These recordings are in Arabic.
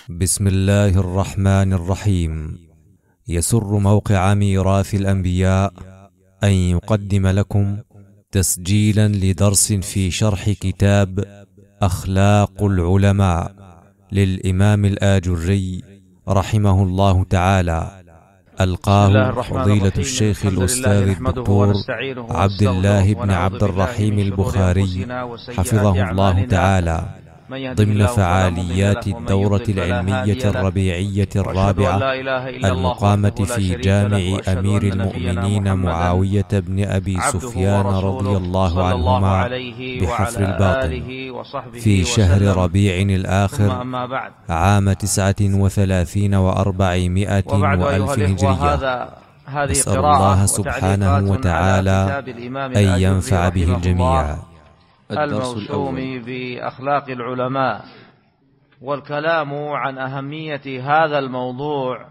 بسم الله الرحمن الرحيم. يسر موقع ميراث الأنبياء أن يقدم لكم تسجيلا لدرس في شرح كتاب أخلاق العلماء للإمام الآجري رحمه الله تعالى، ألقاه فضيلة الشيخ الأستاذ الدكتور عبد الله بن عبد الرحيم البخاري حفظه الله تعالى ضمن فعاليات الدورة العلمية الربيعية الرابعة المقامة في جامع أمير المؤمنين معاوية بن أبي سفيان رضي الله عنهما بحفر الباطن في شهر ربيع الآخر عام 39 و400 وألف هجرية. نسأل الله سبحانه وتعالى أن ينفع به الجميع. الموسوم بأخلاق العلماء، والكلام عن أهمية هذا الموضوع.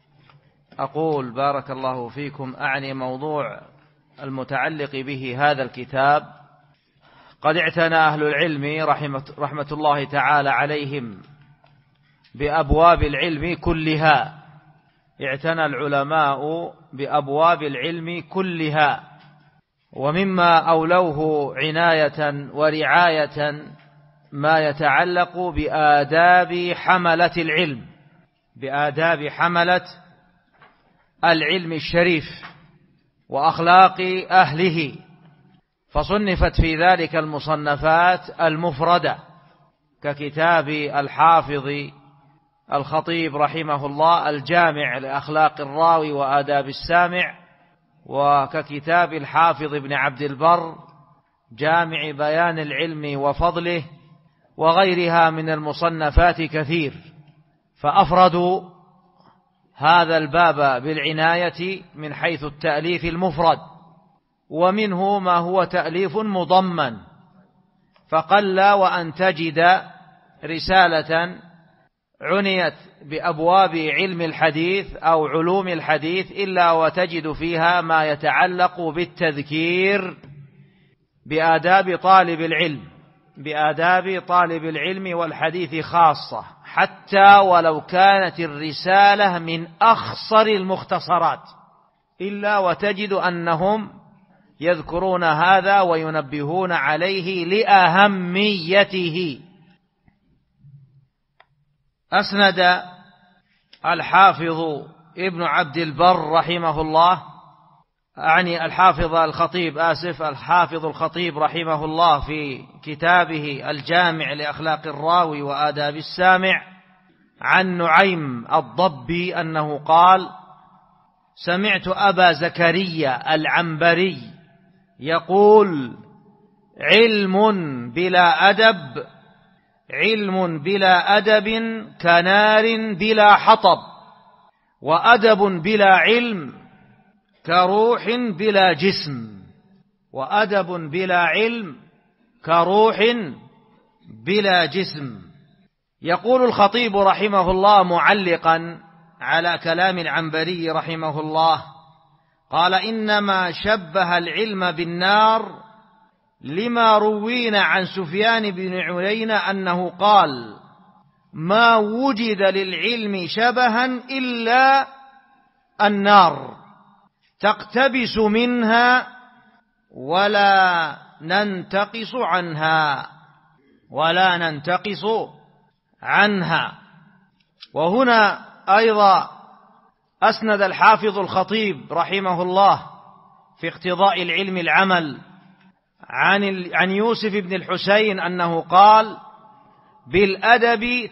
أقول بارك الله فيكم أعني موضوع المتعلق به هذا الكتاب. قد اعتنى أهل العلم رحمة الله تعالى عليهم بأبواب العلم كلها، اعتنى العلماء بأبواب العلم كلها، ومما أولوه عناية ورعاية ما يتعلق بآداب حملة العلم، بآداب حملة العلم الشريف وأخلاق أهله، فصنفت في ذلك المصنفات المفردة ككتاب الحافظ الخطيب رحمه الله الجامع لأخلاق الراوي وآداب السامع، وككتاب الحافظ ابن عبد البر جامع بيان العلم وفضله، وغيرها من المصنفات كثير. فأفردوا هذا الباب بالعناية من حيث التأليف المفرد، ومنه ما هو تأليف مضمن، فقل وأن تجد رسالة عنيت بأبواب علم الحديث أو علوم الحديث إلا وتجد فيها ما يتعلق بالتذكير بآداب طالب العلم، بآداب طالب العلم والحديث خاصة، حتى ولو كانت الرسالة من أخصر المختصرات إلا وتجد أنهم يذكرون هذا وينبهون عليه لأهميته. أسند الحافظ ابن عبد البر رحمه الله، أعني الحافظ الخطيب رحمه الله في كتابه الجامع لأخلاق الراوي وآداب السامع، عن نعيم الضبي أنه قال: سمعت أبا زكريا العنبري يقول: علم بلا أدب كنار بلا حطب، وأدب بلا علم كروح بلا جسم، وأدب بلا علم كروح بلا جسم. يقول الخطيب رحمه الله معلقا على كلام العنبري رحمه الله، قال: إنما شبه العلم بالنار لما روينا عن سفيان بن عيينة أنه قال: ما وجد للعلم شبها إلا النار، تقتبس منها ولا ننتقص عنها. وهنا أيضا أسند الحافظ الخطيب رحمه الله في اقتضاء العلم العمل عن يوسف بن الحسين أنه قال: بالأدب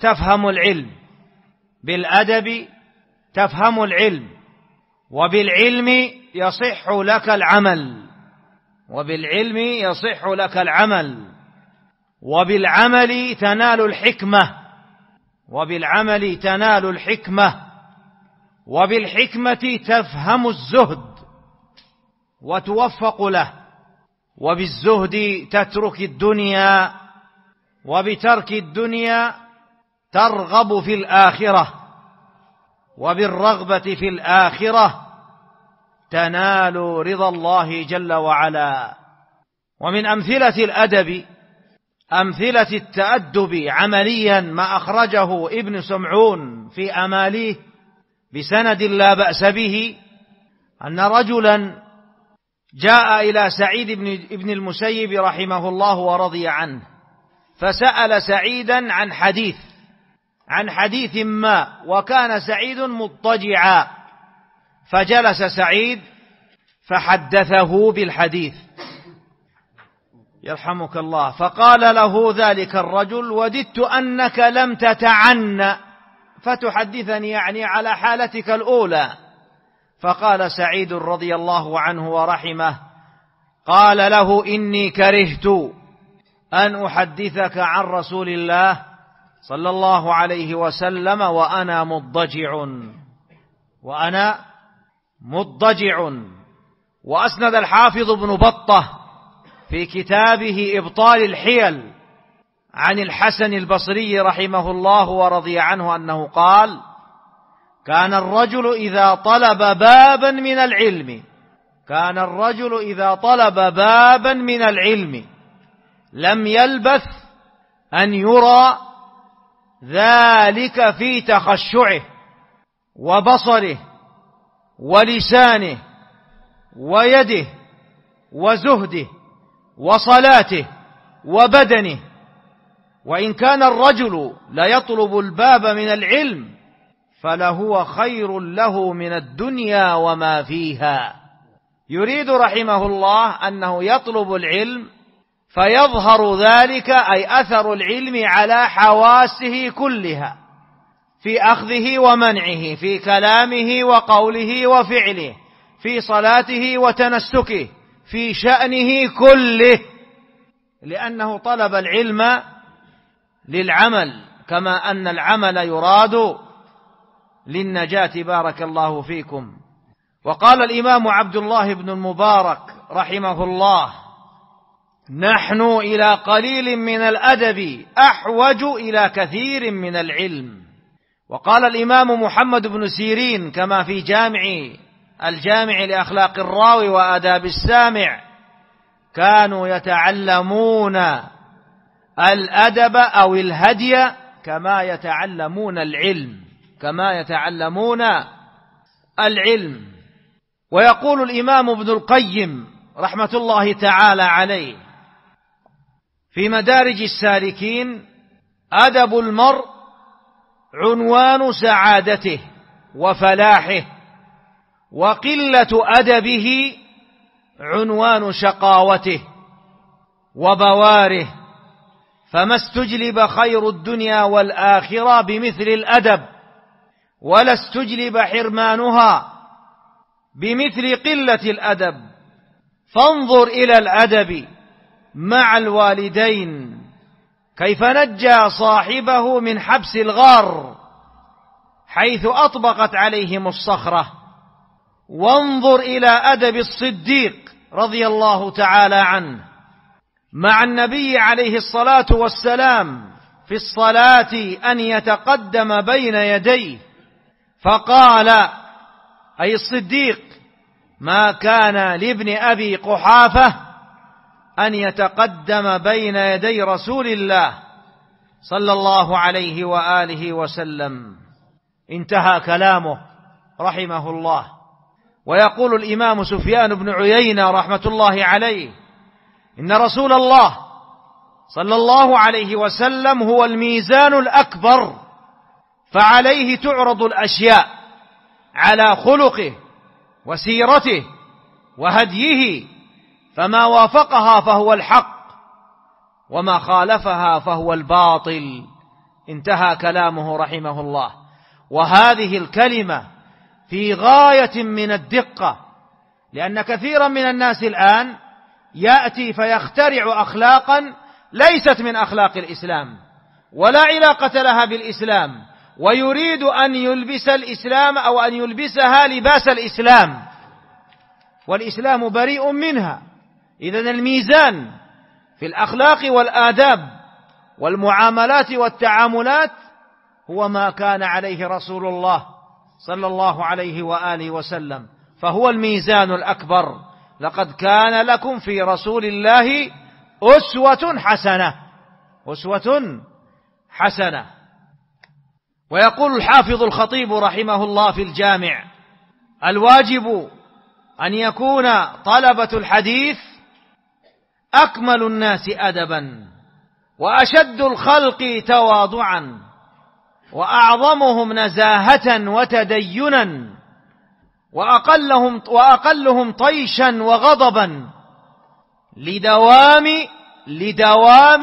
تفهم العلم، وبالعلم يصح لك العمل، وبالعمل تنال الحكمة، وبالحكمة تفهم الزهد وتوفق له، وبالزهد تترك الدنيا، وبترك الدنيا ترغب في الآخرة، وبالرغبة في الآخرة تنال رضا الله جل وعلا. ومن أمثلة الأدب أمثلة التأدب عمليا ما أخرجه ابن سمعون في أماليه بسند لا بأس به، أن رجلا جاء إلى سعيد بن المسيب رحمه الله ورضي عنه، فسأل سعيدا عن حديث ما، وكان سعيد مضطجعا، فجلس سعيد فحدثه بالحديث يرحمك الله، فقال له ذلك الرجل: وددت أنك لم تتعنى فتحدثني يعني على حالتك الأولى. فقال سعيد رضي الله عنه ورحمه: قال له: إني كرهت أن أحدثك عن رسول الله صلى الله عليه وسلم وأنا مضجع. وأسند الحافظ ابن بطة في كتابه إبطال الحيل عن الحسن البصري رحمه الله ورضي عنه أنه قال: كان الرجل إذا طلب بابا من العلم لم يلبث أن يرى ذلك في تخشعه وبصره ولسانه ويده وزهده وصلاته وبدنه. وإن كان الرجل لا يطلب الباب من العلم فلهو خير له من الدنيا وما فيها. يريد رحمه الله أنه يطلب العلم فيظهر ذلك، أي أثر العلم، على حواسه كلها، في أخذه ومنعه، في كلامه وقوله وفعله، في صلاته وتنسكه، في شأنه كله، لأنه طلب العلم للعمل، كما أن العمل يراد للنجاة. بارك الله فيكم. وقال الإمام عبد الله بن المبارك رحمه الله: نحن إلى قليل من الأدب أحوج إلى كثير من العلم. وقال الإمام محمد بن سيرين كما في الجامع لأخلاق الراوي وآداب السامع: كانوا يتعلمون الأدب أو الهدي كما يتعلمون العلم. ويقول الإمام ابن القيم رحمة الله تعالى عليه في مدارج السالكين: أدب المرء عنوان سعادته وفلاحه، وقلة أدبه عنوان شقاوته وبواره، فما استجلب خير الدنيا والآخرة بمثل الأدب، ولا استجلب حرمانها بمثل قلة الأدب. فانظر إلى الأدب مع الوالدين كيف نجى صاحبه من حبس الغار حيث أطبقت عليهم الصخرة. وانظر إلى أدب الصديق رضي الله تعالى عنه مع النبي عليه الصلاة والسلام في الصلاة أن يتقدم بين يديه، فقال أي الصديق: ما كان لابن أبي قحافة أن يتقدم بين يدي رسول الله صلى الله عليه وآله وسلم. انتهى كلامه رحمه الله. ويقول الإمام سفيان بن عيينة رحمة الله عليه: إن رسول الله صلى الله عليه وسلم هو الميزان الأكبر، فعليه تعرض الأشياء على خلقه وسيرته وهديه، فما وافقها فهو الحق، وما خالفها فهو الباطل. انتهى كلامه رحمه الله. وهذه الكلمة في غاية من الدقة، لأن كثيرا من الناس الآن يأتي فيخترع أخلاقا ليست من أخلاق الإسلام ولا علاقة لها بالإسلام، ويريد أن يلبس الإسلام أو أن يلبسها لباس الإسلام، والإسلام بريء منها. إذن الميزان في الأخلاق والآداب والمعاملات والتعاملات هو ما كان عليه رسول الله صلى الله عليه وآله وسلم، فهو الميزان الأكبر. لقد كان لكم في رسول الله أسوة حسنة. أسوة حسنة. ويقول الحافظ الخطيب رحمه الله في الجامع: الواجب أن يكون طلبة الحديث أكمل الناس أدبا، وأشد الخلق تواضعا، وأعظمهم نزاهة وتدينا، وأقلهم طيشا وغضبا، لدوام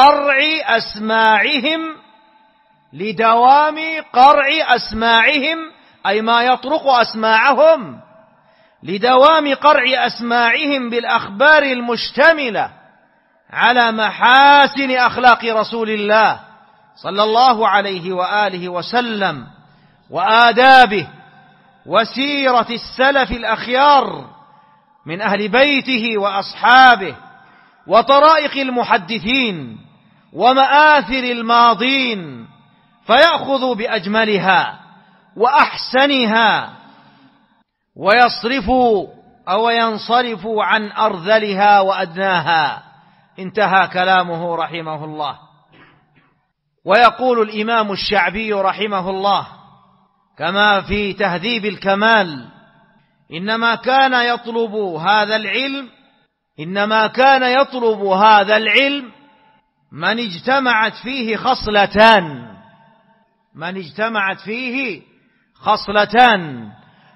قرع أسماعهم أي ما يطرق أسماعهم، لدوام قرع أسماعهم بالأخبار المشتملة على محاسن أخلاق رسول الله صلى الله عليه وآله وسلم، وآدابه، وسيرة السلف الأخيار من أهل بيته وأصحابه، وطرائق المحدثين، ومآثر الماضين، فيأخذ بأجملها وأحسنها، وينصرف عن أرذلها وأدناها. انتهى كلامه رحمه الله. ويقول الإمام الشعبي رحمه الله كما في تهذيب الكمال: إنما كان يطلب هذا العلم من اجتمعت فيه خصلتان: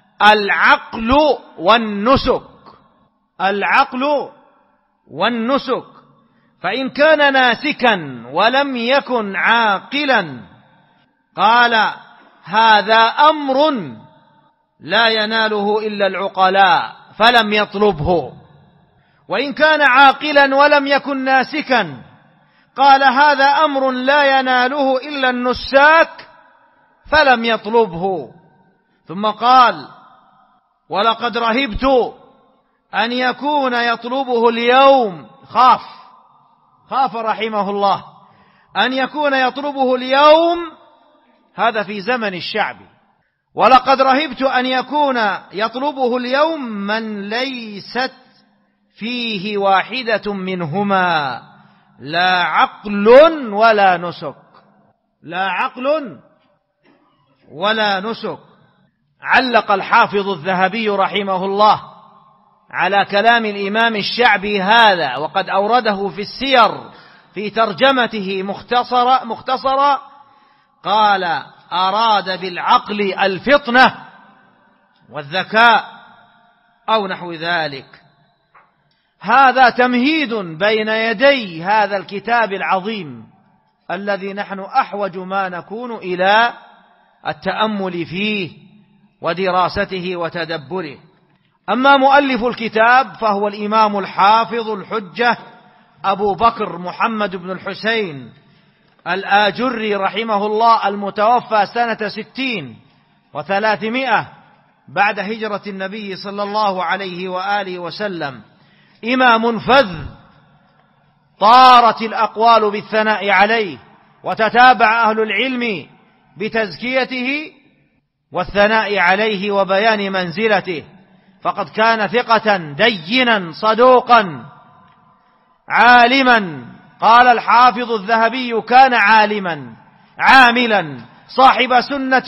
العقل والنسك. فإن كان ناسكا ولم يكن عاقلا قال: هذا أمر لا يناله إلا العقلاء فلم يطلبه. وإن كان عاقلا ولم يكن ناسكا قال: هذا أمر لا يناله إلا النساك فلم يطلبه. ثم قال: ولقد رهبت أن يكون يطلبه اليوم، خاف رحمه الله أن يكون يطلبه اليوم، هذا في زمن الشعب، ولقد رهبت أن يكون يطلبه اليوم من ليست فيه واحدة منهما، لا عقل ولا نسك. علق الحافظ الذهبي رحمه الله على كلام الإمام الشعبي هذا، وقد أورده في السير في ترجمته مختصرة، قال: أراد بالعقل الفطنة والذكاء أو نحو ذلك. هذا تمهيد بين يدي هذا الكتاب العظيم الذي نحن أحوج ما نكون إلى التأمل فيه ودراسته وتدبره. أما مؤلف الكتاب فهو الإمام الحافظ الحجة أبو بكر محمد بن الحسين الآجري رحمه الله، المتوفى سنة 60 و300 بعد هجرة النبي صلى الله عليه وآله وسلم. إمام فذ طارت الأقوال بالثناء عليه، وتتابع أهل العلم بتزكيته والثناء عليه وبيان منزلته، فقد كان ثقة دينا صدوقا عالما. قال الحافظ الذهبي: كان عاملا صاحب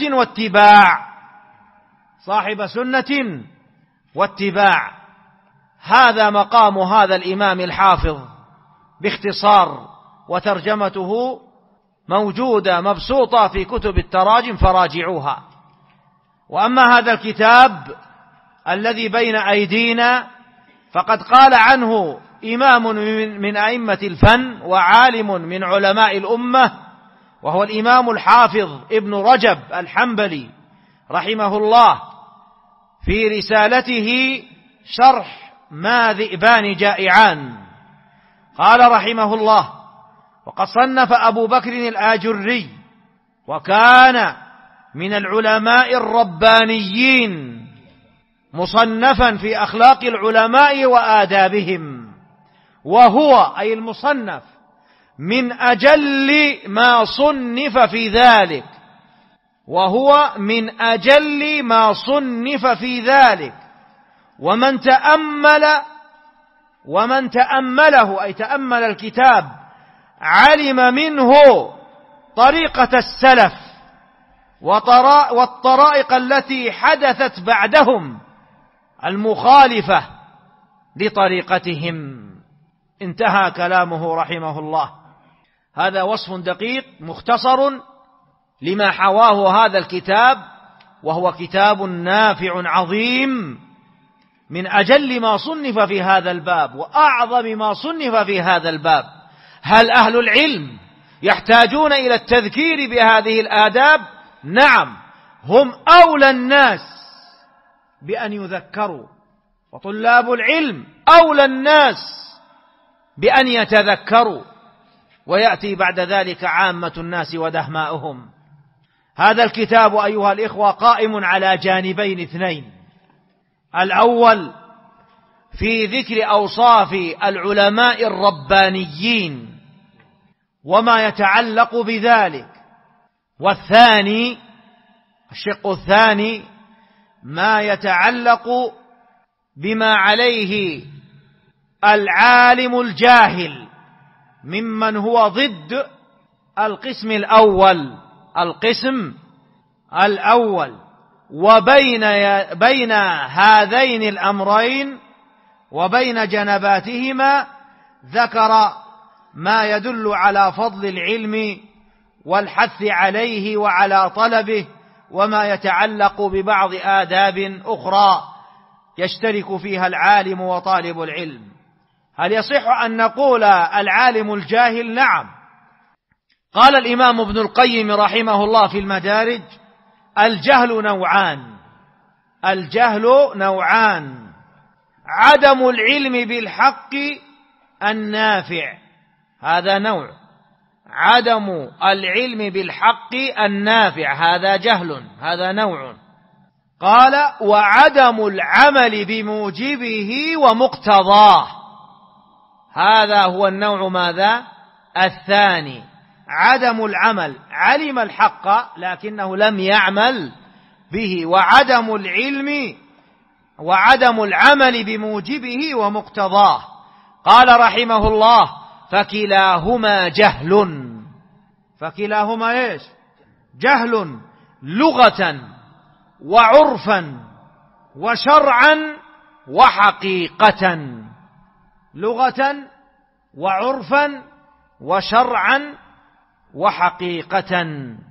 سنة واتباع. هذا مقام هذا الإمام الحافظ باختصار، وترجمته موجودة مبسوطة في كتب التراجم فراجعوها. وأما هذا الكتاب الذي بين أيدينا فقد قال عنه إمام من أئمة الفن وعالم من علماء الأمة، وهو الإمام الحافظ ابن رجب الحنبلي رحمه الله في رسالته شرح ما ذئبان جائعان. قال رحمه الله: وقد صنف أبو بكر الآجري، وكان من العلماء الربانيين، مصنفا في أخلاق العلماء وآدابهم، وهو أي المصنف من أجل ما صنف في ذلك، ومن تأمله أي تأمل الكتاب علم منه طريقة السلف والطرائق التي حدثت بعدهم المخالفة لطريقتهم. انتهى كلامه رحمه الله. هذا وصف دقيق مختصر لما حواه هذا الكتاب، وهو كتاب نافع عظيم، من أجل ما صنف في هذا الباب وأعظم ما صنف في هذا الباب. هل أهل العلم يحتاجون إلى التذكير بهذه الآداب؟ نعم، هم أولى الناس بأن يذكروا، وطلاب العلم أولى الناس بأن يتذكروا، ويأتي بعد ذلك عامة الناس ودهماؤهم. هذا الكتاب أيها الإخوة قائم على جانبين اثنين: الأول في ذكر أوصاف العلماء الربانيين وما يتعلق بذلك، والثاني الشق الثاني ما يتعلق بما عليه العالم الجاهل ممن هو ضد القسم الأول وبين هذين الأمرين وبين جنباتهما ذكر ما يدل على فضل العلم والحث عليه وعلى طلبه، وما يتعلق ببعض آداب أخرى يشترك فيها العالم وطالب العلم. هل يصح أن نقول العالم الجاهل؟ نعم. قال الإمام ابن القيم رحمه الله في المدارج: الجهل نوعان: عدم العلم بالحق النافع، هذا نوع، عدم العلم بالحق النافع هذا جهل، هذا نوع. قال: وعدم العمل بموجبه ومقتضاه، هذا هو النوع ماذا؟ الثاني. عدم العمل، علم الحق لكنه لم يعمل به، وعدم العمل بموجبه ومقتضاه. قال رحمه الله: فكلاهما جهل. فكلاهما ايش؟ جهل، لغة وعرفا وشرعا وحقيقة. لغة وعرفا وشرعا وحقيقة.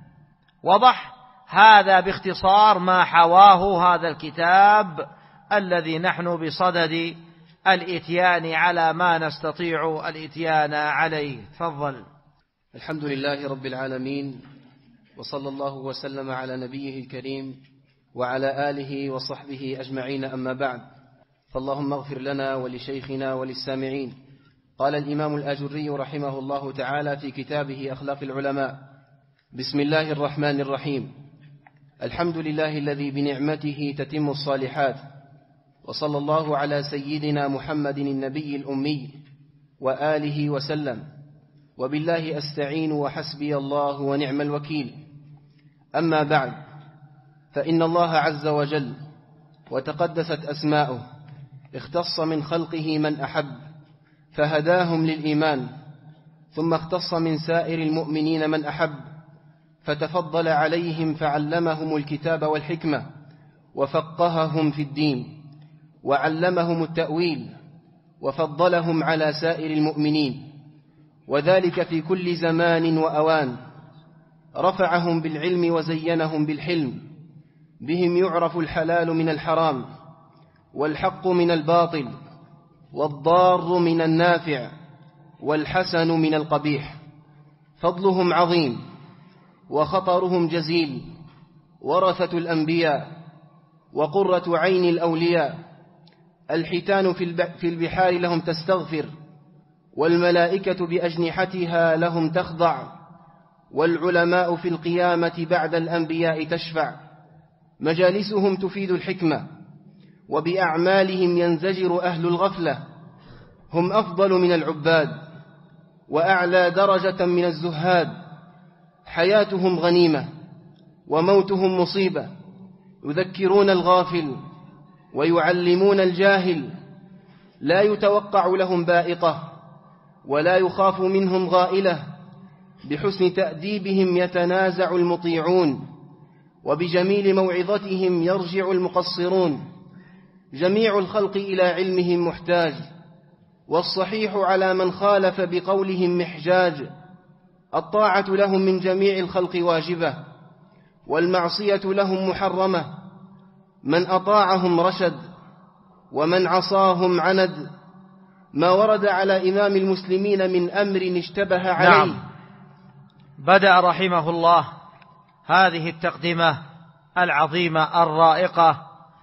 وضح هذا باختصار ما حواه هذا الكتاب الذي نحن بصدد الإتيان على ما نستطيع الإتيان عليه. تفضل. الحمد لله رب العالمين، وصلى الله وسلم على نبيه الكريم وعلى آله وصحبه أجمعين، أما بعد، فاللهم اغفر لنا ولشيخنا وللسامعين. قال الإمام الآجري رحمه الله تعالى في كتابه أخلاق العلماء: بسم الله الرحمن الرحيم، الحمد لله الذي بنعمته تتم الصالحات، وصلى الله على سيدنا محمد النبي الأمي وآله وسلم، وبالله أستعين وحسبي الله ونعم الوكيل. أما بعد، فإن الله عز وجل وتقدست أسماؤه اختص من خلقه من أحب فهداهم للإيمان، ثم اختص من سائر المؤمنين من أحب فتفضل عليهم فعلمهم الكتاب والحكمة وفقههم في الدين وعلمهم التأويل وفضلهم على سائر المؤمنين، وذلك في كل زمان وأوان. رفعهم بالعلم وزينهم بالحلم، بهم يعرف الحلال من الحرام والحق من الباطل والضار من النافع والحسن من القبيح. فضلهم عظيم وخطرهم جزيل، ورثة الأنبياء وقرة عين الأولياء. الحيتان في البحار لهم تستغفر، والملائكة بأجنحتها لهم تخضع، والعلماء في القيامة بعد الأنبياء تشفع. مجالسهم تفيد الحكمة، وبأعمالهم ينزجر أهل الغفلة. هم أفضل من العباد وأعلى درجة من الزهاد. حياتهم غنيمة وموتهم مصيبة. يذكرون الغافل ويعلمون الجاهل. لا يتوقع لهم بائقة ولا يخاف منهم غائلة، بحسن تأديبهم يتنازع المطيعون، وبجميل موعظتهم يرجع المقصرون. جميع الخلق إلى علمهم محتاج، والصحيح على من خالف بقولهم محجاج. الطاعة لهم من جميع الخلق واجبة، والمعصية لهم محرمة. من أطاعهم رشد، ومن عصاهم عند. ما ورد على إمام المسلمين من أمر اشتبه عليه. نعم. بدأ رحمه الله هذه التقدمة العظيمة الرائقة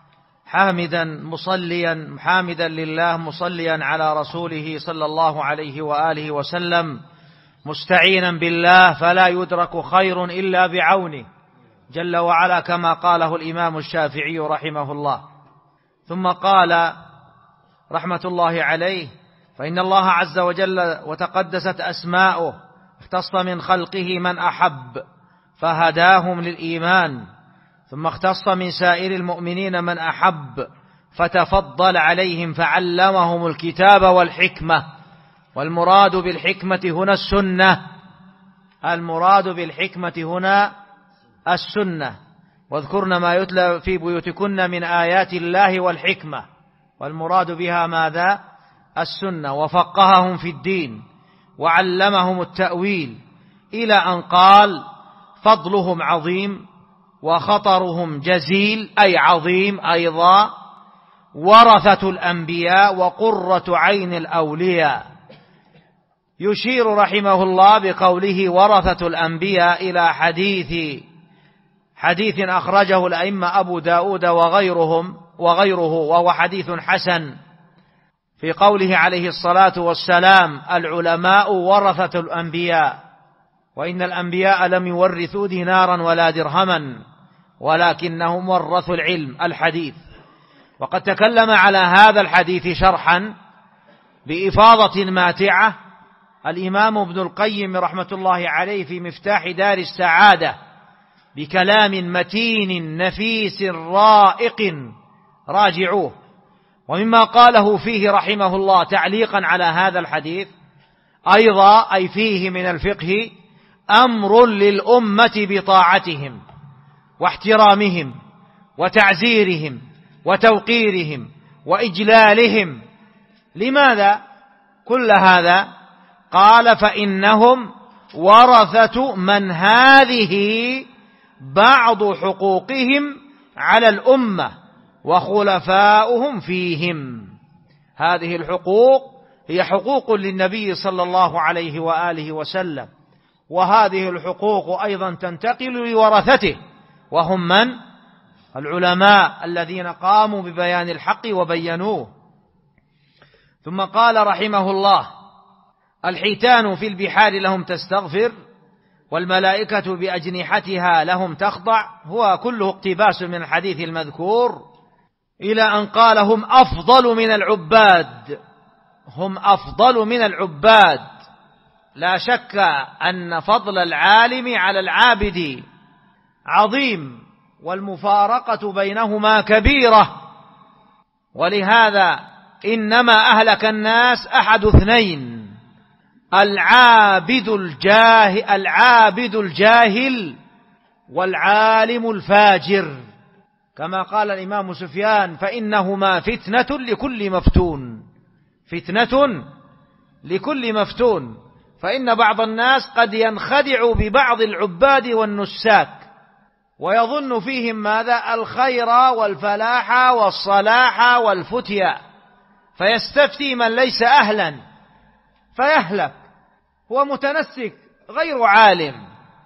حامدا لله، مصليا على رسوله صلى الله عليه وآله وسلم، مستعينا بالله، فلا يدرك خير إلا بعونه جل وعلا، كما قاله الإمام الشافعي رحمه الله. ثم قال رحمة الله عليه: فإن الله عز وجل وتقدست أسماؤه اختص من خلقه من أحب فهداهم للإيمان، ثم اختص من سائر المؤمنين من أحب فتفضل عليهم فعلمهم الكتاب والحكمة. والمراد بالحكمة هنا السنة، المراد بالحكمة هنا السنة. واذكرن ما يتلى في بيوتكن من آيات الله والحكمة، والمراد بها ماذا؟ السنة. وفقههم في الدين وعلمهم التأويل، إلى أن قال: فضلهم عظيم وخطرهم جزيل، أي عظيم أيضا، ورثة الأنبياء وقرة عين الأولياء. يشير رحمه الله بقوله ورثة الأنبياء إلى حديث أخرجه الأئمة أبو داود وغيره، وهو حديث حسن، في قوله عليه الصلاة والسلام: العلماء ورثة الأنبياء، وإن الأنبياء لم يورثوا دينارا ولا درهما ولكنهم ورثوا العلم. الحديث. وقد تكلم على هذا الحديث شرحا بإفاضة ماتعة الإمام ابن القيم رحمة الله عليه في مفتاح دار السعادة، بكلام متين نفيس رائق، راجعوه. ومما قاله فيه رحمه الله تعليقا على هذا الحديث أيضا، أي فيه من الفقه أمر للأمة بطاعتهم واحترامهم وتعزيرهم وتوقيرهم وإجلالهم. لماذا كل هذا؟ قال: فإنهم ورثة من هذه بعض حقوقهم على الأمة وخلفاؤهم فيهم. هذه الحقوق هي حقوق للنبي صلى الله عليه وآله وسلم، وهذه الحقوق أيضا تنتقل لورثته، وهم من؟ العلماء الذين قاموا ببيان الحق وبينوه. ثم قال رحمه الله: الحيتان في البحار لهم تستغفر، والملائكة بأجنحتها لهم تخضع. هو كله اقتباس من الحديث المذكور، إلى أن قال: هم أفضل من العباد، هم أفضل من العباد. لا شك أن فضل العالم على العابد عظيم، والمفارقة بينهما كبيرة. ولهذا إنما أهلك الناس أحد اثنين: العابد الجاهل والعالم الفاجر، كما قال الإمام سفيان: فإنهما فتنة لكل مفتون، فتنة لكل مفتون. فإن بعض الناس قد ينخدع ببعض العباد والنساك ويظن فيهم ماذا؟ الخير والفلاح والصلاح والفتيا، فيستفتي من ليس أهلا فيهلك، هو متنسك غير عالم.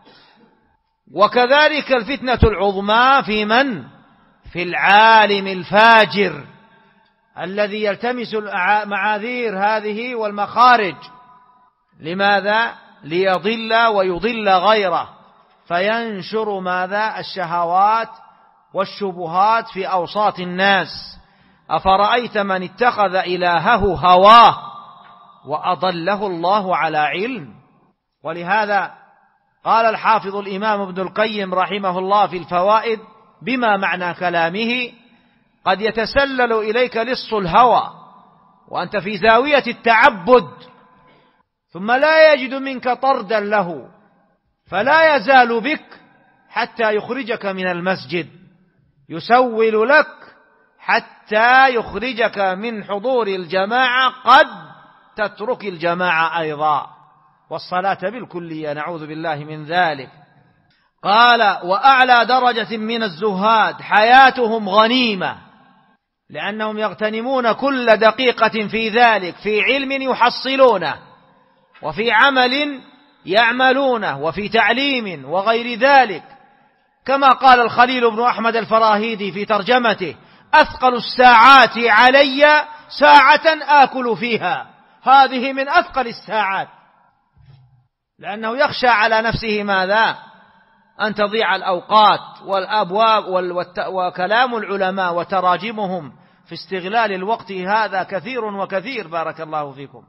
وكذلك الفتنة العظمى في من؟ في العالم الفاجر الذي يلتمس المعاذير هذه والمخارج. لماذا؟ ليضل ويضل غيره، فينشر ماذا؟ الشهوات والشبهات في أوساط الناس. أفرأيت من اتخذ إلهه هواه وأضله الله على علم. ولهذا قال الحافظ الإمام ابن القيم رحمه الله في الفوائد بما معنى كلامه: قد يتسلل إليك لص الهوى وأنت في زاوية التعبد، ثم لا يجد منك طردا له، فلا يزال بك حتى يخرجك من المسجد، يسول لك حتى يخرجك من حضور الجماعة، قد تترك الجماعة أيضا والصلاة بالكلية، نعوذ بالله من ذلك. قال: وأعلى درجة من الزهاد حياتهم غنيمة، لأنهم يغتنمون كل دقيقة في ذلك، في علم يحصلونه، وفي عمل يعملونه، وفي تعليم وغير ذلك. كما قال الخليل بن أحمد الفراهيدي في ترجمته: أثقل الساعات علي ساعة آكل فيها. هذه من أثقل الساعات، لأنه يخشى على نفسه ماذا؟ أن تضيع الأوقات والأبواب وكلام العلماء وتراجمهم في استغلال الوقت هذا كثير وكثير. بارك الله فيكم.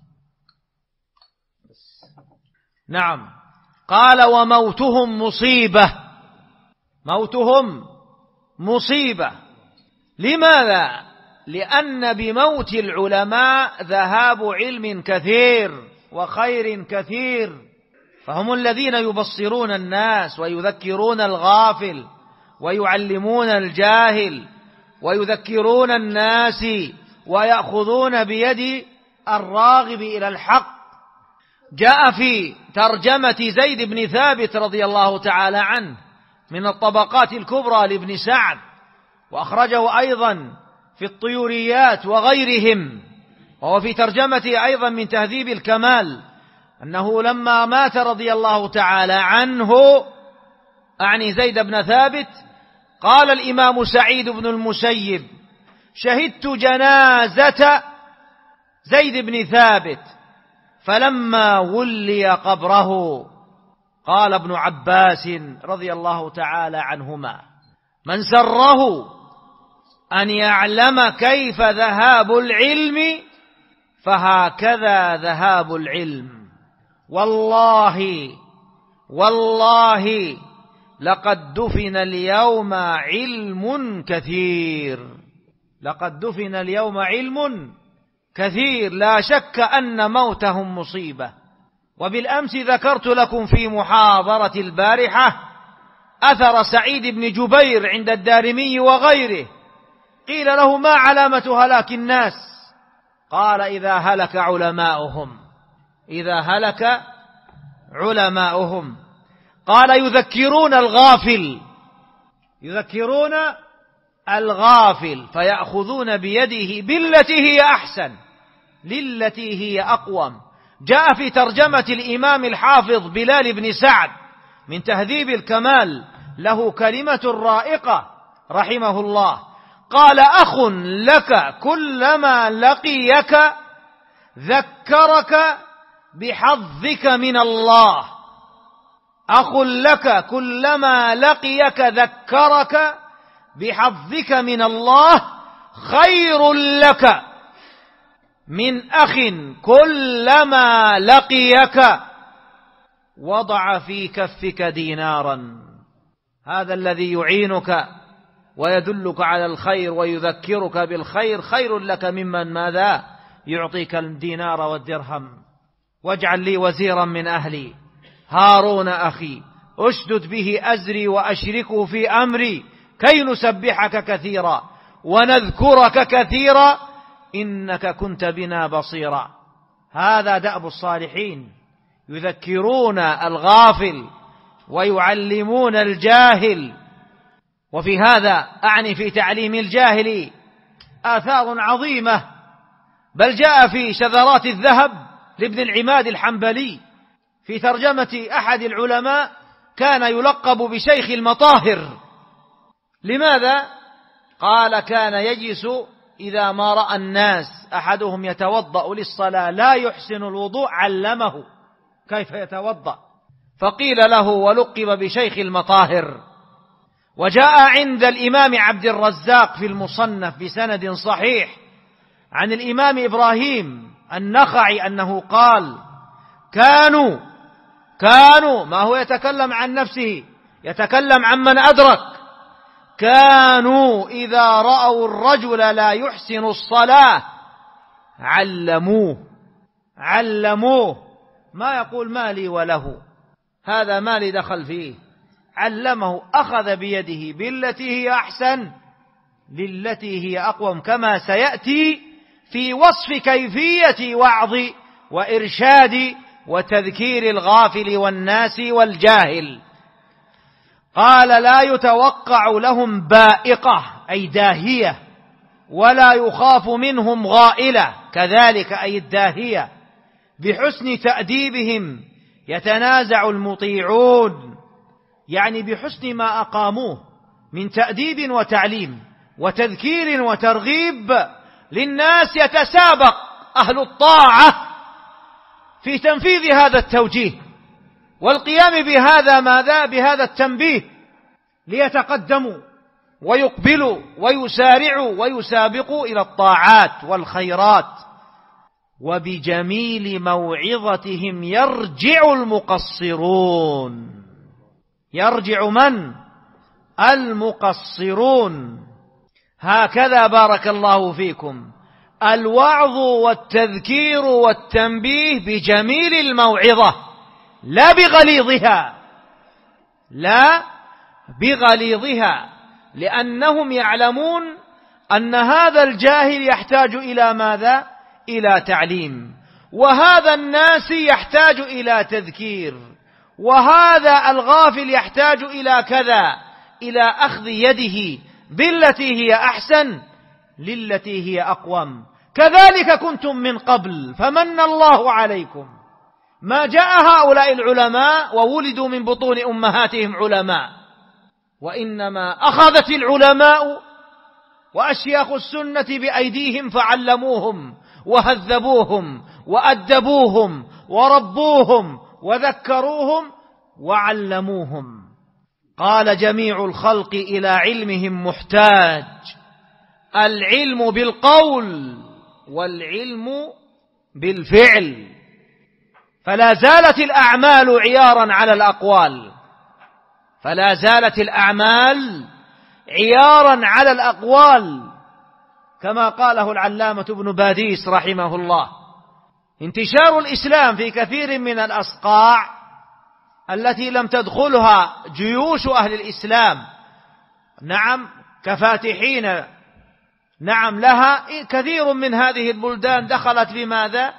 نعم. قال: وموتهم مصيبة. موتهم مصيبة. لماذا؟ لأن بموت العلماء ذهاب علم كثير وخير كثير، فهم الذين يبصرون الناس ويذكرون الغافل ويعلمون الجاهل ويذكرون الناس ويأخذون بيد الراغب إلى الحق. جاء في ترجمة زيد بن ثابت رضي الله تعالى عنه من الطبقات الكبرى لابن سعد، وأخرجه أيضا في الطيوريات وغيرهم، وهو في ترجمته أيضا من تهذيب الكمال، أنه لما مات رضي الله تعالى عنه، أعني زيد بن ثابت، قال الإمام سعيد بن المسيب: شهدت جنازة زيد بن ثابت، فلما ولي قبره قال ابن عباس رضي الله تعالى عنهما: من سره أن يعلم كيف ذهاب العلم فهكذا ذهاب العلم، والله لقد دفن اليوم علم كثير. لقد دفن اليوم علم كثير، لا شك أن موتهم مصيبة. وبالأمس ذكرت لكم في محاضرة البارحة أثر سعيد بن جبير عند الدارمي وغيره، قيل له: ما علامة هلاك الناس؟ قال: إذا هلك علماؤهم. إذا هلك علماؤهم. قال: يذكرون الغافل، يذكرون الغافل فيأخذون بيده بالتي هي أحسن، للتي هي أقوم. جاء في ترجمة الإمام الحافظ بلال بن سعد من تهذيب الكمال له كلمة رائقة رحمه الله، قال: أخ لك كلما لقيك ذكرك بحظك من الله. أخ لك كلما لقيك ذكرك بحظك من الله خير لك من أخ كلما لقيك وضع في كفك دينارا. هذا الذي يعينك ويدلك على الخير ويذكرك بالخير خير لك ممن ماذا؟ يعطيك الدينار والدرهم. واجعل لي وزيرا من أهلي هارون أخي أشدد به أزري وأشركه في أمري كي نسبحك كثيرا ونذكرك كثيرا إنك كنت بنا بصيرا. هذا دأب الصالحين، يذكرون الغافل ويعلمون الجاهل. وفي هذا أعني في تعليم الجاهل آثار عظيمة، بل جاء في شذرات الذهب لابن العماد الحنبلي في ترجمة أحد العلماء كان يلقب بشيخ المطاهر. لماذا؟ قال: كان يجلس إذا ما رأى الناس أحدهم يتوضأ للصلاة لا يحسن الوضوء علمه كيف يتوضأ، فقيل له ولقب بشيخ المطاهر. وجاء عند الإمام عبد الرزاق في المصنف بسند صحيح عن الإمام إبراهيم النخعي أنه قال: كانوا ما هو يتكلم عن نفسه، يتكلم عن من أدرك. كانوا إذا رأوا الرجل لا يحسن الصلاة علموه ما يقول مالي وله، هذا مالي دخل فيه، علمه، أخذ بيده بالتي هي أحسن للتي هي أقوم، كما سيأتي في وصف كيفية وعظ وإرشاد وتذكير الغافل والناس والجاهل. قال لا يتوقع لهم بائقة أي داهية، ولا يخاف منهم غائلة كذلك أي الداهية. بحسن تأديبهم يتنازع المطيعون، يعني بحسن ما أقاموه من تأديب وتعليم وتذكير وترغيب للناس، يتسابق أهل الطاعة في تنفيذ هذا التوجيه والقيام بهذا التنبيه، ليتقدموا ويقبلوا ويسارعوا ويسابقوا إلى الطاعات والخيرات. وبجميل موعظتهم يرجع المقصرون. يرجع من؟ المقصرون. هكذا بارك الله فيكم الوعظ والتذكير والتنبيه بجميل الموعظة، لا بغليظها، لا بغليظها، لأنهم يعلمون أن هذا الجاهل يحتاج إلى ماذا؟ إلى تعليم، وهذا الناس يحتاج إلى تذكير، وهذا الغافل يحتاج إلى كذا، إلى أخذ يده بالتي هي أحسن للتي هي أقوم. كذلك كنتم من قبل فمن الله عليكم. ما جاء هؤلاء العلماء وولدوا من بطون أمهاتهم علماء، وإنما أخذت العلماء وأشياخ السنة بأيديهم فعلموهم وهذبوهم وأدبوهم وربوهم وذكروهم وعلموهم. قال جميع الخلق إلى علمهم محتاج، العلم بالقول والعلم بالفعل. فلا زالت الأعمال عيارا على الأقوال، فلا زالت الأعمال عيارا على الأقوال، كما قاله العلامة ابن باديس رحمه الله. انتشار الإسلام في كثير من الأصقاع التي لم تدخلها جيوش أهل الإسلام، نعم كفاتحين، نعم لها، كثير من هذه البلدان دخلت بماذا؟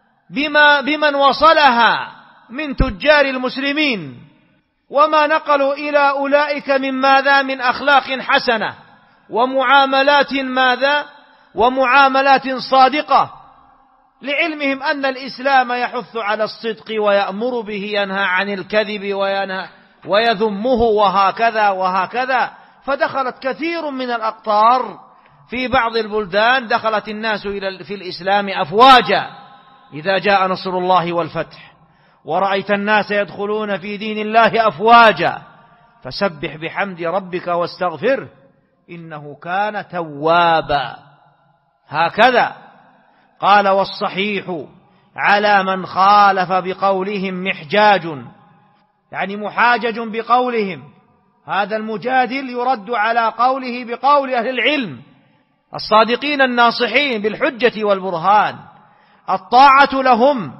بمن وصلها من تجار المسلمين، وما نقلوا إلى أولئك من ماذا؟ من أخلاق حسنة ومعاملات ماذا؟ ومعاملات صادقة، لعلمهم أن الإسلام يحث على الصدق ويأمر به، ينهى عن الكذب ويذمه، وهكذا وهكذا. فدخلت كثير من الأقطار في بعض البلدان، دخلت الناس في الإسلام أفواجا إذا جاء نصر الله والفتح، ورأيت الناس يدخلون في دين الله أفواجا، فسبح بحمد ربك واستغفره إنه كان توابا. هكذا قال: والصحيح على من خالف بقولهم محجاج، يعني محاجج بقولهم، هذا المجادل يرد على قوله بقول أهل العلم الصادقين الناصحين بالحجة والبرهان. الطاعة لهم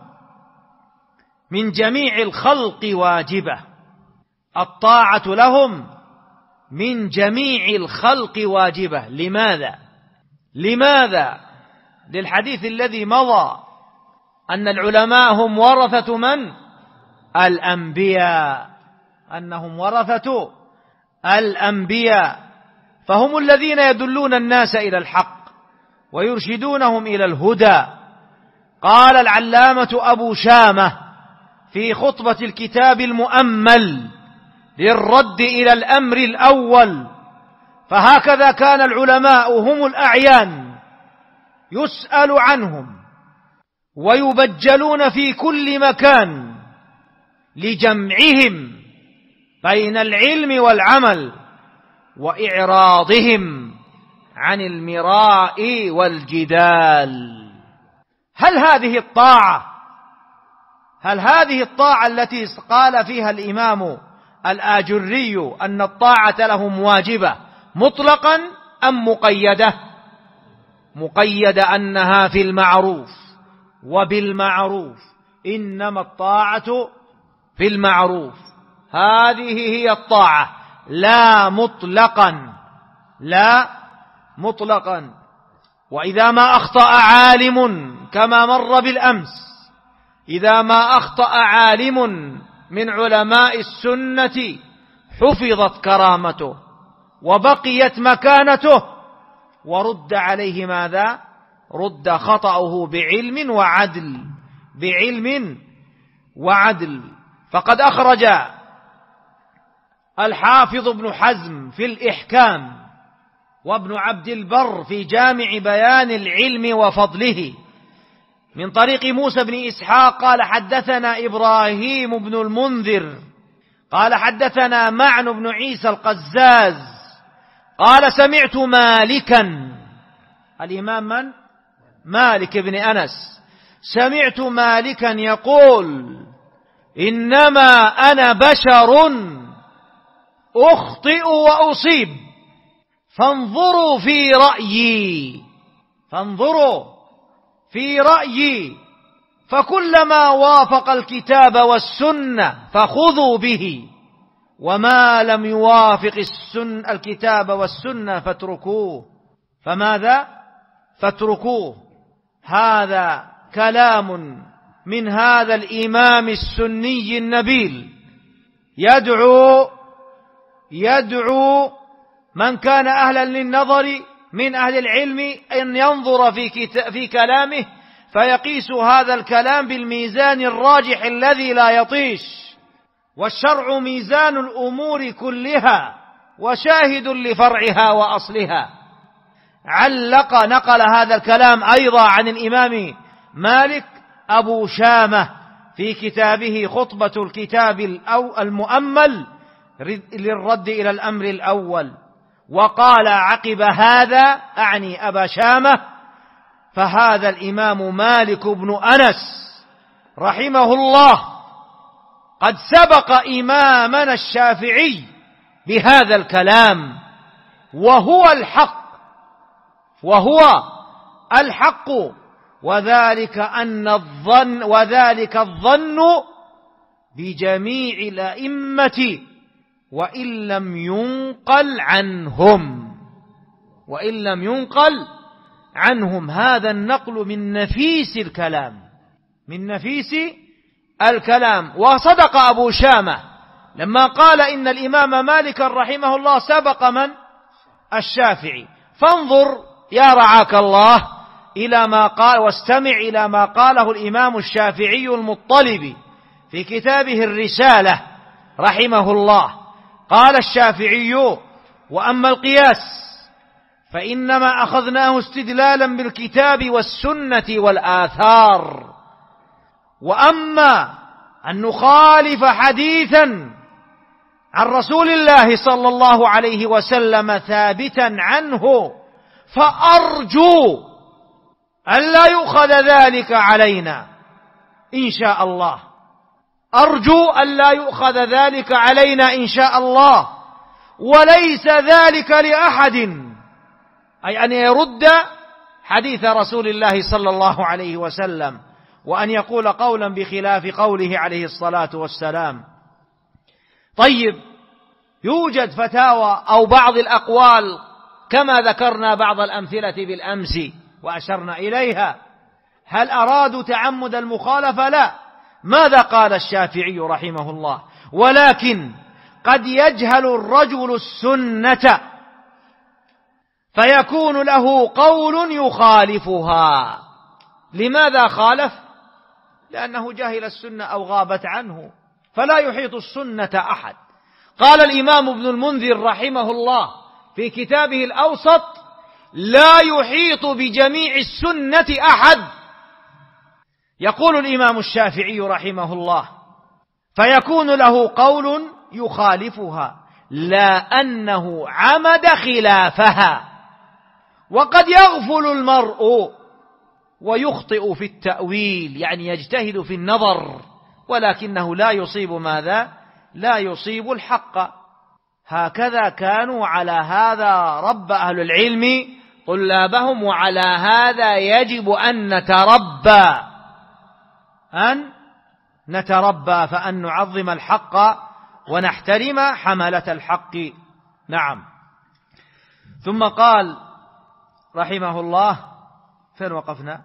من جميع الخلق واجبة، الطاعة لهم من جميع الخلق واجبة. لماذا؟ للحديث الذي مضى أن العلماء هم ورثة من؟ الأنبياء، أنهم ورثة الأنبياء، فهم الذين يدلون الناس إلى الحق ويرشدونهم إلى الهدى. قال العلامة أبو شامة في خطبة الكتاب المؤمل للرد إلى الأمر الأول: فهكذا كان العلماء هم الأعيان، يسأل عنهم ويبجلون في كل مكان لجمعهم بين العلم والعمل وإعراضهم عن المراء والجدال. هل هذه الطاعة التي قال فيها الإمام الآجري أن الطاعة لهم واجبة مطلقا أم مقيدة؟ مقيدة، أنها في المعروف وبالمعروف إنما الطاعة في المعروف، هذه هي الطاعة، لا مطلقا، لا مطلقا. وإذا ما أخطأ عالم كما مر بالأمس، إذا ما أخطأ عالم من علماء السنة حفظت كرامته وبقيت مكانته، ورد عليه ماذا؟ رد خطأه بعلم وعدل، بعلم وعدل. فقد أخرج الحافظ ابن حزم في الإحكام وابن عبد البر في جامع بيان العلم وفضله من طريق موسى بن إسحاق قال حدثنا إبراهيم بن المنذر قال حدثنا معن بن عيسى القزاز قال سمعت مالكا، الإمام من؟ مالك بن أنس، سمعت مالكا يقول إنما أنا بشر أخطئ وأصيب فانظروا في رأيي، فانظروا في رأيي، فكلما وافق الكتاب والسنة فخذوا به، وما لم يوافق الكتاب والسنة فاتركوه. فماذا؟ فاتركوه. هذا كلام من هذا الإمام السني النبيل يدعو من كان أهلا للنظر من أهل العلم أن ينظر في كلامه فيقيس هذا الكلام بالميزان الراجح الذي لا يطيش. والشرع ميزان الأمور كلها وشاهد لفرعها وأصلها. نقل هذا الكلام أيضا عن الإمام مالك أبو شامة في كتابه خطبة الكتاب المؤمل للرد إلى الأمر الأول، وقال عقب هذا أعني أبا شامة فهذا الإمام مالك بن أنس رحمه الله قد سبق إمامنا الشافعي بهذا الكلام، وهو الحق، وذلك الظن بجميع الأئمة وإن لم ينقل عنهم. هذا النقل من نفيس الكلام. وصدق أبو شامة لما قال إن الإمام مالك رحمه الله سبق من؟ الشافعي. فانظر يا رعاك الله إلى ما قال واستمع إلى ما قاله الإمام الشافعي المطلبي في كتابه الرسالة رحمه الله. قال الشافعي: وأما القياس فإنما أخذناه استدلالا بالكتاب والسنة والآثار، وأما أن نخالف حديثا عن رسول الله صلى الله عليه وسلم ثابتا عنه فأرجو أن لا يؤخذ ذلك علينا إن شاء الله، أرجو أن لا يؤخذ ذلك علينا إن شاء الله، وليس ذلك لأحد، أي أن يرد حديث رسول الله صلى الله عليه وسلم وأن يقول قولا بخلاف قوله عليه الصلاة والسلام. طيب، يوجد فتاوى أو بعض الأقوال كما ذكرنا بعض الأمثلة بالأمس وأشرنا إليها، هل أرادوا تعمد المخالفة؟ لا. ماذا قال الشافعي رحمه الله؟ ولكن قد يجهل الرجل السنة فيكون له قول يخالفها. لماذا خالف؟ لأنه جهل السنة أو غابت عنه، فلا يحيط السنة أحد. قال الإمام ابن المنذر رحمه الله في كتابه الأوسط: لا يحيط بجميع السنة أحد. يقول الإمام الشافعي رحمه الله: فيكون له قول يخالفها لا أنه عمد خلافها. وقد يغفل المرء ويخطئ في التأويل، يعني يجتهد في النظر، ولكنه لا يصيب ماذا؟ لا يصيب الحق. هكذا كانوا، على هذا رب أهل العلم طلابهم، وعلى هذا يجب أن نتربى فأن نعظم الحق ونحترم حملة الحق. نعم. ثم قال رحمه الله، فين وقفنا؟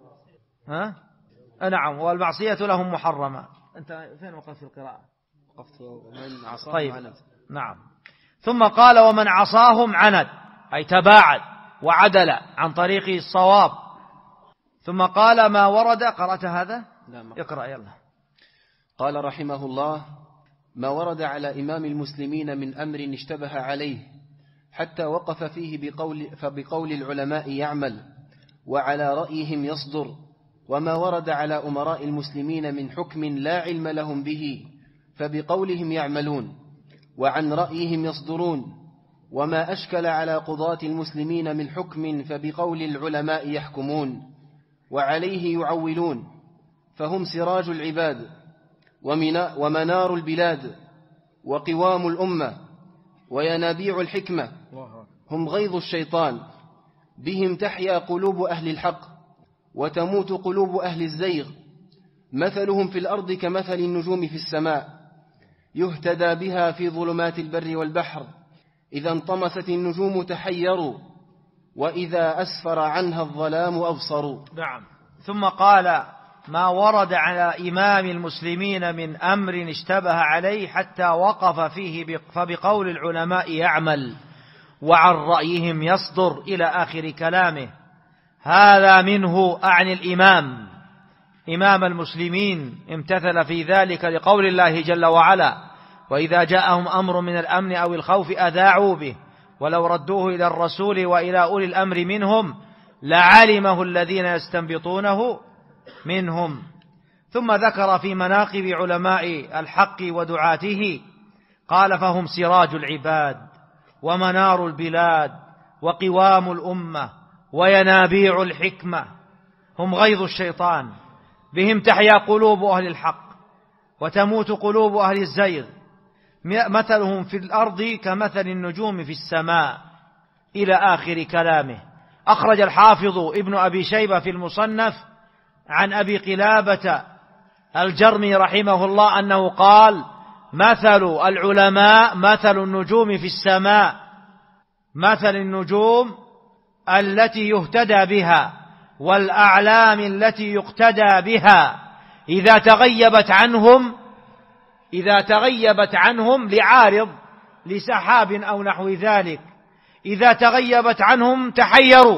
نعم، والمعصية لهم محرمة. أنت فين وقفت في القراءة؟ وقفت ومن عصاهم طيب. عند. نعم. ثم قال ومن عصاهم عند، أي تباعد وعدل عن طريق الصواب. ثم قال ما ورد، قرأت هذا؟ اقرأ يلا. قال رحمه الله: ما ورد على إمام المسلمين من أمر اشتبه عليه حتى وقف فيه فبقول العلماء يعمل وعلى رأيهم يصدر، وما ورد على أمراء المسلمين من حكم لا علم لهم به فبقولهم يعملون وعن رأيهم يصدرون، وما أشكل على قضاة المسلمين من حكم فبقول العلماء يحكمون وعليه يعولون، فهم سراج العباد ومنار البلاد وقوام الأمة وينابيع الحكمة، هم غيظ الشيطان، بهم تحيا قلوب أهل الحق وتموت قلوب أهل الزيغ، مثلهم في الأرض كمثل النجوم في السماء، يهتدى بها في ظلمات البر والبحر، إذا انطمست النجوم تحيروا وإذا أسفر عنها الظلام أبصروا. نعم. ثم قال ما ورد على إمام المسلمين من أمر اشتبه عليه حتى وقف فيه فبقول العلماء يعمل وعن رأيهم يصدر إلى آخر كلامه. هذا منه أعني الإمام، إمام المسلمين امتثل في ذلك لقول الله جل وعلا: وإذا جاءهم أمر من الأمن أو الخوف أذاعوا به ولو ردوه إلى الرسول وإلى أولي الأمر منهم لعلمه الذين يستنبطونه منهم. ثم ذكر في مناقب علماء الحق ودعاته قال: فهم سراج العباد ومنار البلاد وقوام الأمة وينابيع الحكمة، هم غيظ الشيطان، بهم تحيا قلوب أهل الحق وتموت قلوب أهل الزيغ، مثلهم في الأرض كمثل النجوم في السماء، إلى آخر كلامه. أخرج الحافظ ابن أبي شيبة في المصنف عن أبي قلابة الجرمي رحمه الله أنه قال: مثل العلماء مثل النجوم في السماء، مثل النجوم التي يهتدى بها والأعلام التي يقتدى بها، إذا تغيبت عنهم لعارض لسحاب أو نحو ذلك، إذا تغيبت عنهم تحيروا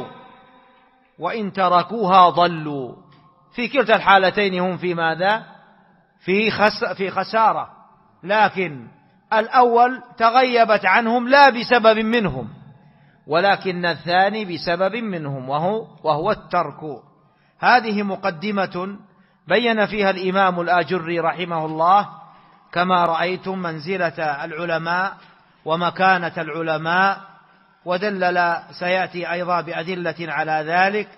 وإن تركوها ضلوا. في كلتا الحالتين هم في ماذا؟ في خسارة. لكن الأول تغيبت عنهم لا بسبب منهم، ولكن الثاني بسبب منهم وهو الترك. هذه مقدمة بين فيها الإمام الآجري رحمه الله كما رأيتم منزلة العلماء ومكانة العلماء، ودلل سيأتي أيضا بأدلة على ذلك.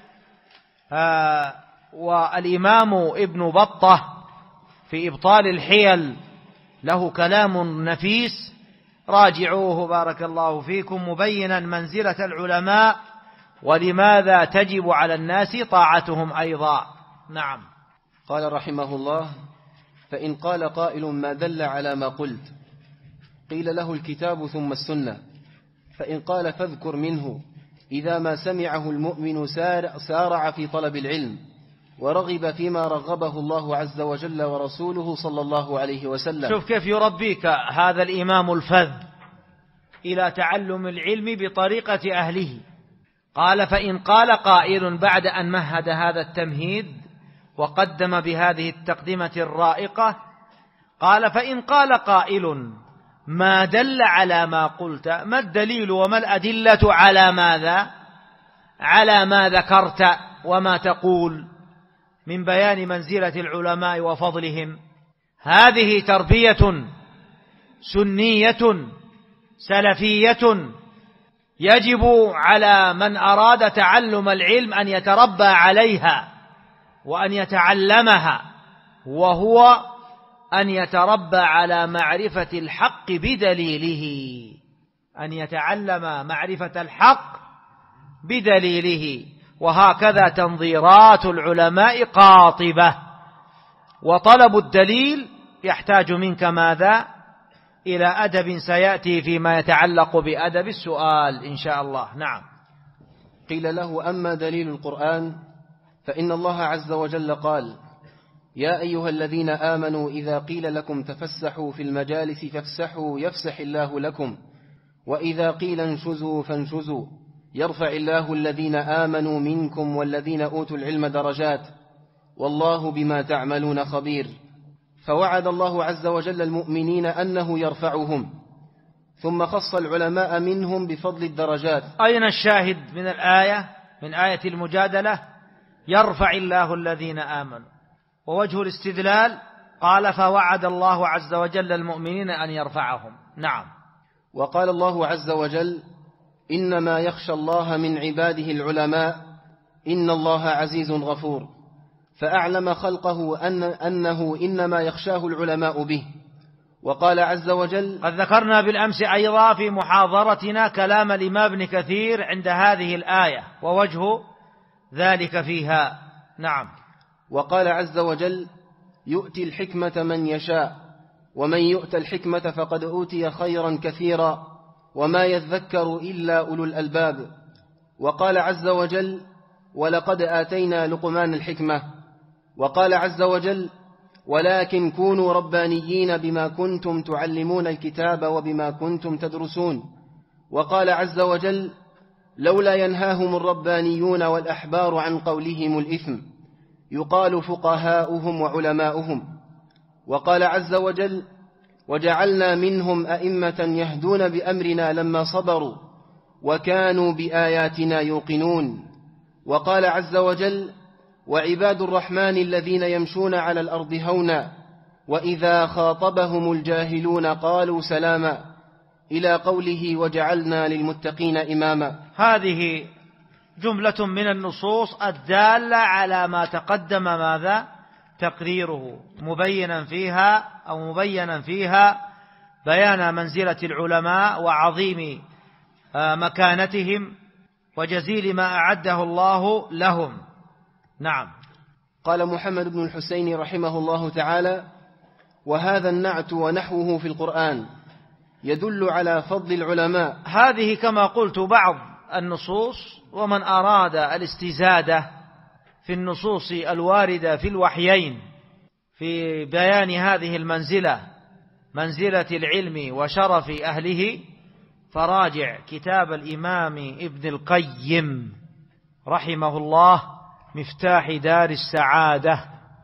والإمام ابن بطة في إبطال الحيل له كلام نفيس، راجعوه بارك الله فيكم، مبينا منزلة العلماء ولماذا تجب على الناس طاعتهم أيضا. نعم. قال رحمه الله: فإن قال قائل ما دل على ما قلت قيل له الكتاب ثم السنة، فإن قال فاذكر منه إذا ما سمعه المؤمن سارع في طلب العلم ورغب فيما رغبه الله عز وجل ورسوله صلى الله عليه وسلم. شوف كيف يربيك هذا الإمام الفذ إلى تعلم العلم بطريقة أهله. قال فإن قال قائل، بعد أن مهد هذا التمهيد وقدم بهذه التقدمة الرائقة، قال فإن قال قائل ما دل على ما قلت، ما الدليل وما الأدلة على ماذا؟ على ما ذكرت وما تقول من بيان منزلة العلماء وفضلهم. هذه تربية سنية سلفية يجب على من أراد تعلم العلم أن يتربى عليها وأن يتعلمها، وهو أن يتربى على معرفة الحق بدليله، أن يتعلم معرفة الحق بدليله. وهكذا تنظيرات العلماء قاطبة، وطلب الدليل يحتاج منك ماذا؟ إلى أدب سيأتي فيما يتعلق بأدب السؤال إن شاء الله. نعم. قيل له: أما دليل القرآن فإن الله عز وجل قال: يا أيها الذين آمنوا إذا قيل لكم تفسحوا في المجالس فافسحوا يفسح الله لكم، وإذا قيل انشزوا فانشزوا يرفع الله الذين آمنوا منكم والذين أوتوا العلم درجات والله بما تعملون خبير. فوعد الله عز وجل المؤمنين أنه يرفعهم، ثم خص العلماء منهم بفضل الدرجات. أين الشاهد من الآية؟ من آية المجادلة: يرفع الله الذين آمنوا. ووجه الاستدلال قال: فوعد الله عز وجل المؤمنين أن يرفعهم. نعم. وقال الله عز وجل: إنما يخشى الله من عباده العلماء إن الله عزيز غفور، فأعلم خلقه أنه إنما يخشاه العلماء به. وقال عز وجل: قد ذكرنا بالأمس أيضا في محاضرتنا كلام الإمام ابن كثير عند هذه الآية ووجه ذلك فيها. نعم. وقال عز وجل: يؤتي الحكمة من يشاء ومن يؤت الحكمة فقد أوتي خيرا كثيرا وما يذكر إلا أولو الألباب. وقال عز وجل: ولقد آتينا لقمان الحكمة. وقال عز وجل: ولكن كونوا ربانيين بما كنتم تعلمون الكتاب وبما كنتم تدرسون. وقال عز وجل: لولا ينهاهم الربانيون والأحبار عن قولهم الإثم يقال فقهاؤهم وعلماؤهم. وقال عز وجل: وجعلنا منهم أئمة يهدون بأمرنا لما صبروا وكانوا بآياتنا يوقنون. وقال عز وجل: وعباد الرحمن الذين يمشون على الأرض هونا وإذا خاطبهم الجاهلون قالوا سلاما، إلى قوله: وجعلنا للمتقين إماما. هذه جملة من النصوص الدالة على ما تقدم ماذا؟ تقريره، مبينا فيها بيان منزلة العلماء وعظيم مكانتهم وجزيل ما أعده الله لهم. نعم. قال محمد بن الحسين رحمه الله تعالى: وهذا النعت ونحوه في القرآن يدل على فضل العلماء. هذه كما قلت بعض النصوص، ومن أراد الاستزادة في النصوص الواردة في الوحيين في بيان هذه المنزلة، منزلة العلم وشرف أهله، فراجع كتاب الإمام ابن القيم رحمه الله مفتاح دار السعادة،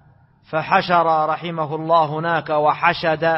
فحشر رحمه الله هناك وحشد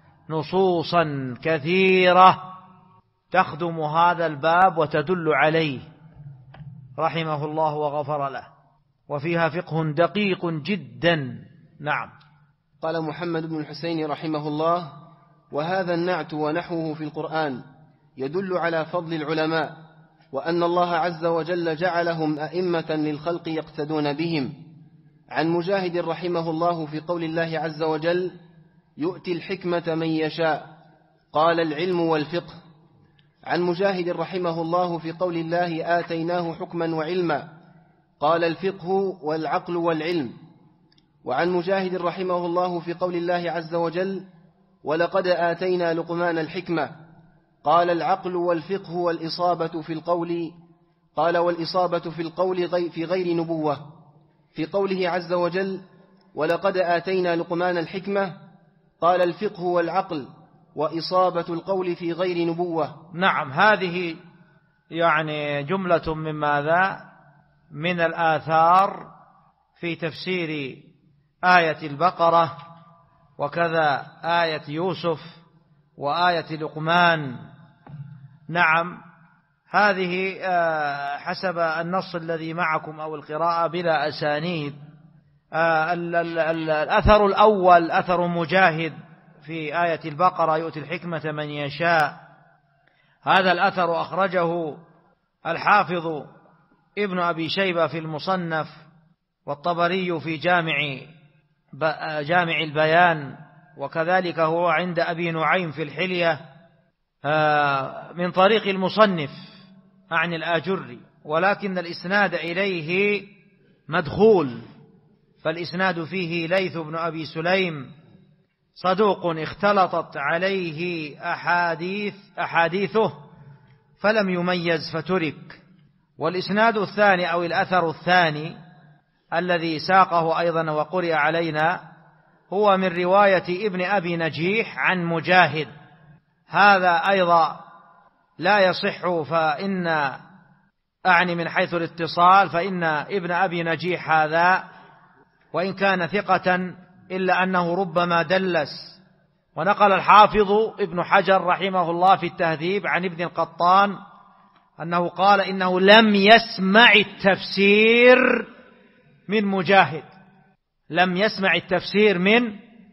نصوصا كثيرة تخدم هذا الباب وتدل عليه رحمه الله وغفر له، وفيها فقه دقيق جدا. نعم. قال محمد بن الحسين رحمه الله: وهذا النعت ونحوه في القرآن يدل على فضل العلماء، وأن الله عز وجل جعلهم أئمة للخلق يقتدون بهم. عن مجاهد رحمه الله في قول الله عز وجل: يؤتي الحكمة من يشاء، قال: العلم والفقه. عن مجاهد رحمه الله في قول الله: آتيناه حكما وعلما، قال: الفقه والعقل والعلم. وعن مجاهد رحمه الله في قول الله عز وجل: ولقد آتينا لقمان الحكمة، قال: العقل والفقه والإصابة في القول، قال: والإصابة في القول في غير نبوة. في قوله عز وجل: ولقد آتينا لقمان الحكمة، قال: الفقه والعقل وإصابة القول في غير نبوة. نعم. هذه يعني جملة من ماذا؟ من الآثار في تفسير آية البقرة، وكذا آية يوسف وآية لقمان. نعم. هذه حسب النص الذي معكم أو القراءة بلا أسانيد. الأثر الأول أثر مجاهد في آية البقرة: يؤتي الحكمة من يشاء. هذا الأثر أخرجه الحافظ ابن أبي شيبة في المصنف، والطبري في جامع البيان، وكذلك هو عند أبي نعيم في الحلية من طريق المصنف عن الآجري، ولكن الإسناد إليه مدخول، فالإسناد فيه ليث بن أبي سليم صدوق اختلطت عليه أحاديثه فلم يميز فترك. والإسناد الثاني أو الأثر الثاني الذي ساقه أيضا وقرئ علينا هو من رواية ابن أبي نجيح عن مجاهد، هذا أيضا لا يصح، فإن أعني من حيث الاتصال، فإن ابن أبي نجيح هذا وإن كان ثقة إلا أنه ربما دلس. ونقل الحافظ ابن حجر رحمه الله في التهذيب عن ابن القطان أنه قال إنه لم يسمع التفسير من مجاهد، لم يسمع التفسير من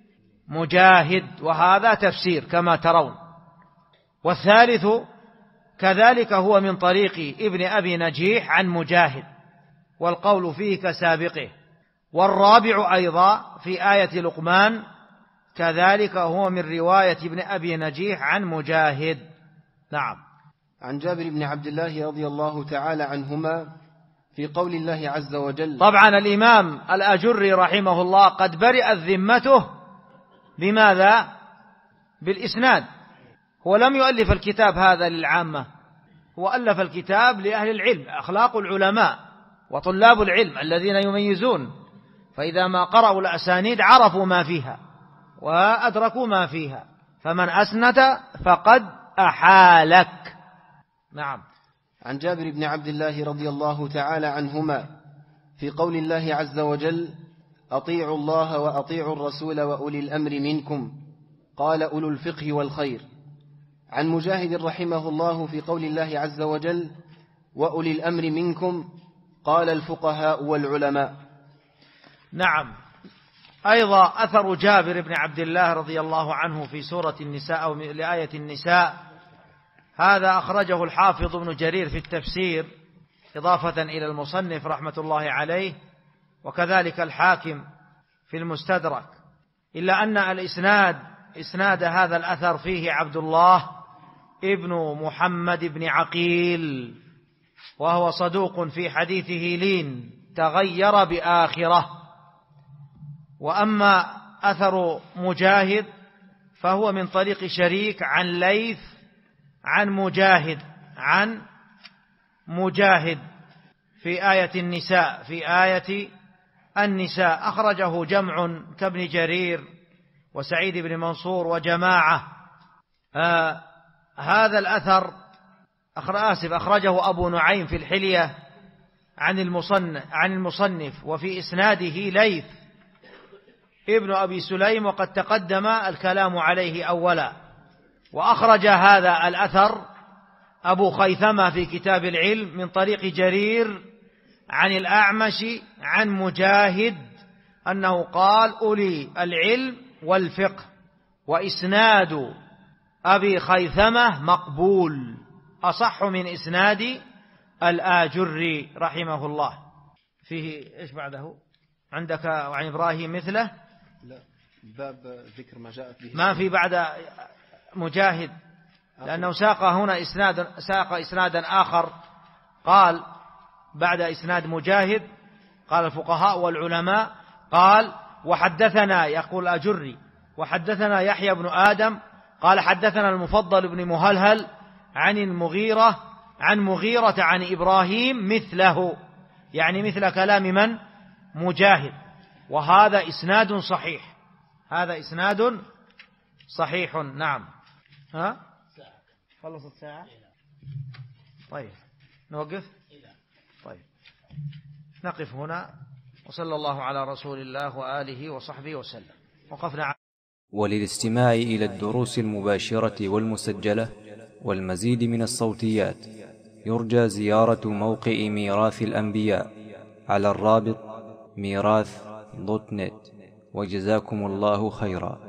مجاهد، وهذا تفسير كما ترون. والثالث كذلك هو من طريق ابن أبي نجيح عن مجاهد، والقول فيه كسابقه. والرابع أيضا في آية لقمان كذلك هو من رواية ابن أبي نجيح عن مجاهد. نعم. عن جابر بن عبد الله رضي الله تعالى عنهما في قول الله عز وجل. طبعا الإمام الأجري رحمه الله قد برئت ذمته بماذا؟ بالإسناد. هو لم يؤلف الكتاب هذا للعامة، هو ألف الكتاب لأهل العلم، أخلاق العلماء وطلاب العلم الذين يميزون، فإذا ما قرأوا الأسانيد عرفوا ما فيها وأدركوا ما فيها، فمن أسند فقد أحالك. نعم. عن جابر بن عبد الله رضي الله تعالى عنهما في قول الله عز وجل: أطيعوا الله وأطيعوا الرسول وأولي الأمر منكم، قال أولو الفقه والخير. عن مجاهد رحمه الله في قول الله عز وجل: وأولي الأمر منكم، قال الفقهاء والعلماء. نعم. أيضا أثر جابر بن عبد الله رضي الله عنه في سورة النساء أو لآية النساء، هذا أخرجه الحافظ ابن جرير في التفسير إضافة إلى المصنف رحمة الله عليه، وكذلك الحاكم في المستدرك، إلا أن إسناد هذا الأثر فيه عبد الله ابن محمد بن عقيل، وهو صدوق في حديثه لين تغير بآخرة. وأما أثر مجاهد فهو من طريق شريك عن ليث عن مجاهد في آية النساء أخرجه جمع كابن جرير وسعيد بن منصور وجماعة. هذا الأثر أخرجه أبو نعيم في الحلية عن المصنف، وفي إسناده ليث ابن أبي سليم، وقد تقدم الكلام عليه أولا. وأخرج هذا الأثر أبو خيثمة في كتاب العلم من طريق جرير عن الأعمش عن مجاهد أنه قال: أولي العلم والفقه. وإسناد أبي خيثمة مقبول، أصح من إسناد الآجري رحمه الله. فيه إيش بعده عندك وعن إبراهيم مثله؟ لا، باب ذكر ما جاءت به، ما في بعد مجاهد، لأنه ساق هنا إسنادا آخر، قال بعد إسناد مجاهد قال الفقهاء والعلماء، قال: وحدثنا، يقول الأجري، وحدثنا يحيى بن آدم قال حدثنا المفضل بن مهلهل عن مغيرة عن إبراهيم مثله، يعني مثل كلام من؟ مجاهد. وهذا إسناد صحيح، هذا إسناد صحيح. نعم. خلصت ساعة؟ طيب نوقف؟ طيب نقف هنا، وصلى الله على رسول الله وآله وصحبه وسلم. وقفنا. وللاستماع إلى الدروس المباشرة والمسجلة والمزيد من الصوتيات يرجى زيارة موقع ميراث الأنبياء على الرابط ميراث.net. وجزاكم الله خيرا.